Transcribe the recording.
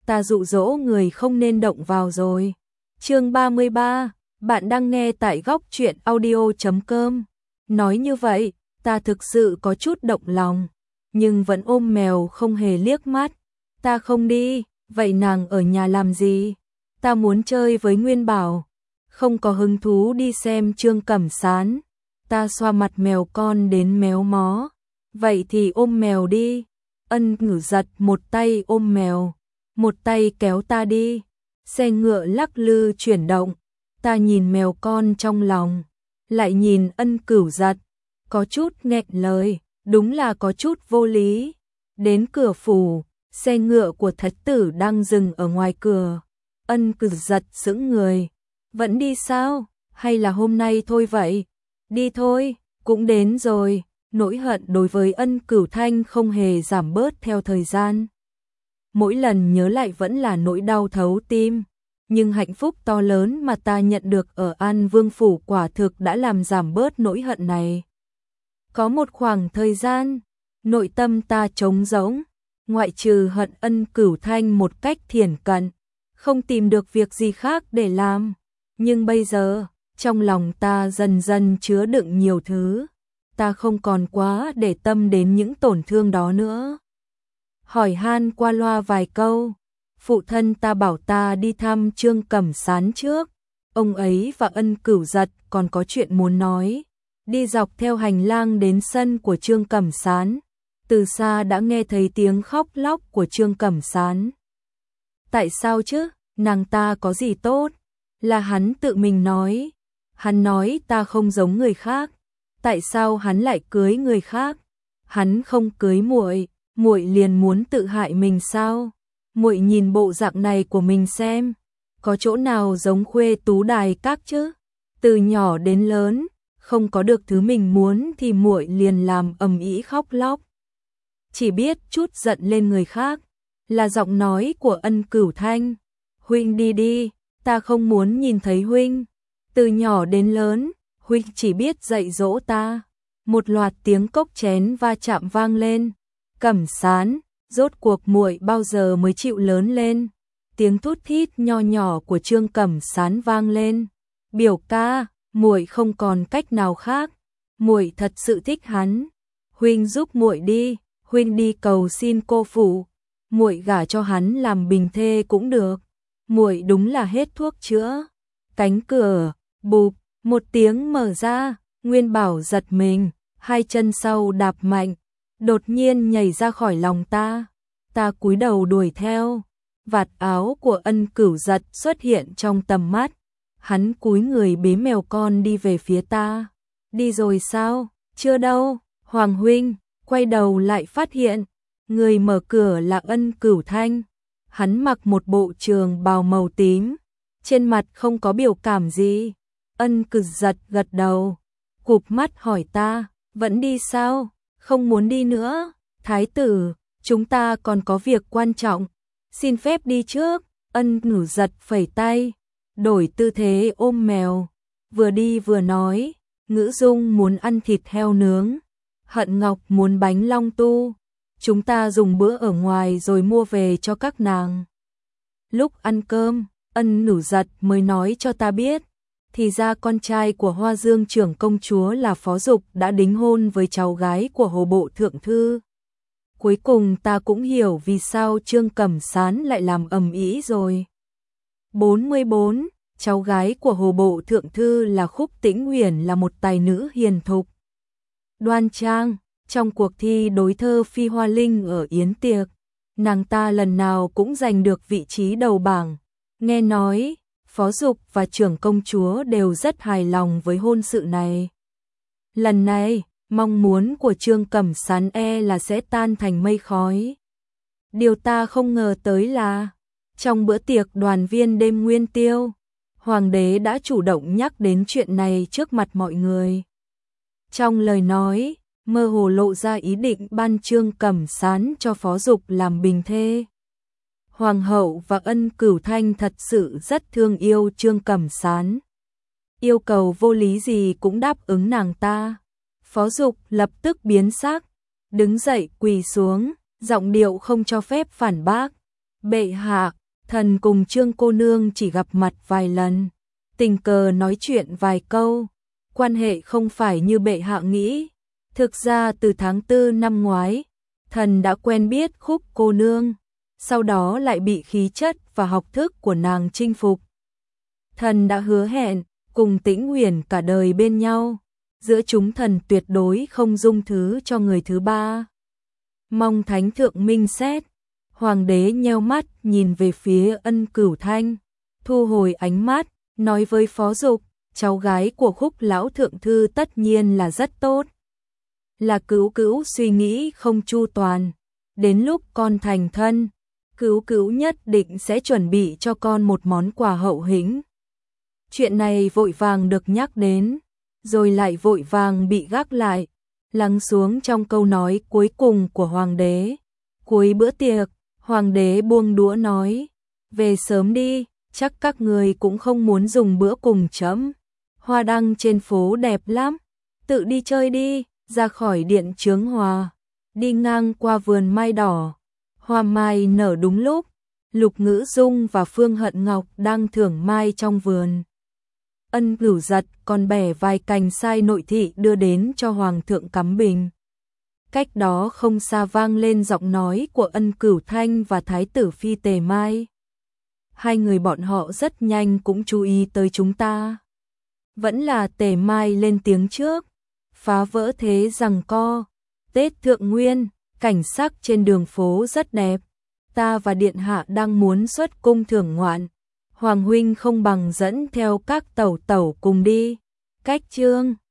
ta dụ dỗ người không nên động vào rồi. Chương 33, bạn đang nghe tại góc truyện audio.com. Nói như vậy, ta thực sự có chút động lòng, nhưng vẫn ôm mèo không hề liếc mắt. Ta không đi, vậy nàng ở nhà làm gì? Ta muốn chơi với Nguyên Bảo, không có hứng thú đi xem Trương Cẩm Sán. Ta xoa mặt mèo con đến méo mó. Vậy thì ôm mèo đi. Ân Ngữ giật một tay ôm mèo, một tay kéo ta đi. Xe ngựa lắc lư chuyển động. Ta nhìn mèo con trong lòng, lại nhìn Ân Cửu giật, có chút nghẹn lời, đúng là có chút vô lý. Đến cửa phủ, xe ngựa của Thất tử đang dừng ở ngoài cửa. Ân Cửu giật sững người. Vẫn đi sao? Hay là hôm nay thôi vậy? Đi thôi, cũng đến rồi. Nỗi hận đối với Ân Cửu Thanh không hề giảm bớt theo thời gian. Mỗi lần nhớ lại vẫn là nỗi đau thấu tim. Nhưng hạnh phúc to lớn mà ta nhận được ở An Vương Phủ quả thực đã làm giảm bớt nỗi hận này. Có một khoảng thời gian, nội tâm ta trống rỗng, ngoại trừ hận Ân Cửu Thanh một cách thiển cận, không tìm được việc gì khác để làm. Nhưng bây giờ, trong lòng ta dần dần chứa đựng nhiều thứ. Ta không còn quá để tâm đến những tổn thương đó nữa. Hỏi han qua loa vài câu, phụ thân ta bảo ta đi thăm Trương Cẩm Sán trước. Ông ấy và Ân Cửu giật còn có chuyện muốn nói. Đi dọc theo hành lang đến sân của Trương Cẩm Sán. Từ xa đã nghe thấy tiếng khóc lóc của Trương Cẩm Sán. Tại sao chứ? Nàng ta có gì tốt? Là hắn tự mình nói. Hắn nói ta không giống người khác. Tại sao hắn lại cưới người khác? Hắn không cưới muội, muội liền muốn tự hại mình sao? Muội nhìn bộ dạng này của mình xem, có chỗ nào giống Khuê Tú Đài Các chứ? Từ nhỏ đến lớn, không có được thứ mình muốn thì muội liền làm ầm ĩ khóc lóc. Chỉ biết chút giận lên người khác, là giọng nói của Ân Cửu Thanh. Huynh đi đi, ta không muốn nhìn thấy huynh. Từ nhỏ đến lớn, huynh chỉ biết dạy dỗ ta. Một loạt tiếng cốc chén va chạm vang lên. Cẩm Sán, rốt cuộc muội bao giờ mới chịu lớn lên? Tiếng thút thít nho nhỏ của Trương Cẩm Sán vang lên. Biểu ca, muội không còn cách nào khác. Muội thật sự thích hắn. Huynh giúp muội đi, huynh đi cầu xin cô phụ. Muội gả cho hắn làm bình thê cũng được. Muội đúng là hết thuốc chữa. Cánh cửa, bụp, một tiếng mở ra, Nguyên Bảo giật mình, hai chân sau đạp mạnh, đột nhiên nhảy ra khỏi lòng ta. Ta cúi đầu đuổi theo, vạt áo của Ân Cửu giật xuất hiện trong tầm mắt. Hắn cúi người bế mèo con đi về phía ta. Đi rồi sao? Chưa đâu. Hoàng huynh, quay đầu lại phát hiện, người mở cửa là Ân Cửu Thanh. Hắn mặc một bộ trường bào màu tím, trên mặt không có biểu cảm gì. Ân Cửu giật gật đầu, cụp mắt hỏi ta, vẫn đi sao? Không muốn đi nữa. Thái tử, chúng ta còn có việc quan trọng, xin phép đi trước. Ân Cửu giật phẩy tay, đổi tư thế ôm mèo, vừa đi vừa nói, Ngữ Dung muốn ăn thịt heo nướng, Hận Ngọc muốn bánh long tu. Chúng ta dùng bữa ở ngoài rồi mua về cho các nàng. Lúc ăn cơm, Ân Cửu giật mới nói cho ta biết, thì ra con trai của Hoa Dương trưởng công chúa là Phó Dục đã đính hôn với cháu gái của Hồ Bộ Thượng Thư. Cuối cùng ta cũng hiểu vì sao Trương Cẩm Sán lại làm ầm ĩ rồi. 44. Cháu gái của Hồ Bộ Thượng Thư là Khúc Tĩnh Huyền là một tài nữ hiền thục, đoan trang. Trong cuộc thi đối thơ Phi Hoa Linh ở Yến Tiệc, nàng ta lần nào cũng giành được vị trí đầu bảng. Nghe nói, Phó Dục và trưởng công chúa đều rất hài lòng với hôn sự này. Lần này, mong muốn của Trương Cẩm Sán là sẽ tan thành mây khói. Điều ta không ngờ tới là, trong bữa tiệc đoàn viên đêm nguyên tiêu, Hoàng đế đã chủ động nhắc đến chuyện này trước mặt mọi người. Trong lời nói, mơ hồ lộ ra ý định ban Trương Cẩm Sán cho Phó Dục làm bình thê. Hoàng hậu và Ân Cửu Thanh thật sự rất thương yêu Trương Cẩm Sán. Yêu cầu vô lý gì cũng đáp ứng nàng ta. Phó Dục lập tức biến sắc, đứng dậy quỳ xuống, giọng điệu không cho phép phản bác. Bệ hạ, thần cùng Trương cô nương chỉ gặp mặt vài lần, tình cờ nói chuyện vài câu, quan hệ không phải như bệ hạ nghĩ. Thực ra từ tháng 4 năm ngoái, thần đã quen biết Khúc cô nương, sau đó lại bị khí chất và học thức của nàng chinh phục. Thần đã hứa hẹn cùng Tĩnh Uyển cả đời bên nhau, giữa chúng thần tuyệt đối không dung thứ cho người thứ ba. Mong thánh thượng minh xét. Hoàng đế nheo mắt nhìn về phía Ân Cửu Thanh, thu hồi ánh mắt, nói với Phó Dục, cháu gái của Khúc lão thượng thư tất nhiên là rất tốt. Là Cửu Cửu suy nghĩ không chu toàn, đến lúc con thành thân, Cửu Cửu nhất định sẽ chuẩn bị cho con một món quà hậu hĩnh. Chuyện này vội vàng được nhắc đến, rồi lại vội vàng bị gác lại, lắng xuống trong câu nói cuối cùng của hoàng đế. Cuối bữa tiệc, hoàng đế buông đũa nói, về sớm đi, chắc các người cũng không muốn dùng bữa cùng chấm. Hoa đăng trên phố đẹp lắm, tự đi chơi đi. Ra khỏi điện chướng hòa, đi ngang qua vườn mai đỏ, hoa mai nở đúng lúc, Lục Ngữ Dung và Phương Hận Ngọc đang thưởng mai trong vườn. Ân Cửu Giật còn bẻ vài cành sai nội thị đưa đến cho hoàng thượng cắm bình. Cách đó không xa vang lên giọng nói của Ân Cửu Thanh và thái tử phi Tề Mai. Hai người bọn họ rất nhanh cũng chú ý tới chúng ta. Vẫn là Tề Mai lên tiếng trước. Phá vỡ thế giằng co. Tết Thượng Nguyên, cảnh sắc trên đường phố rất đẹp. Ta và điện hạ đang muốn xuất cung thưởng ngoạn. Hoàng huynh không bằng dẫn theo các tẩu tẩu cùng đi. Cách chương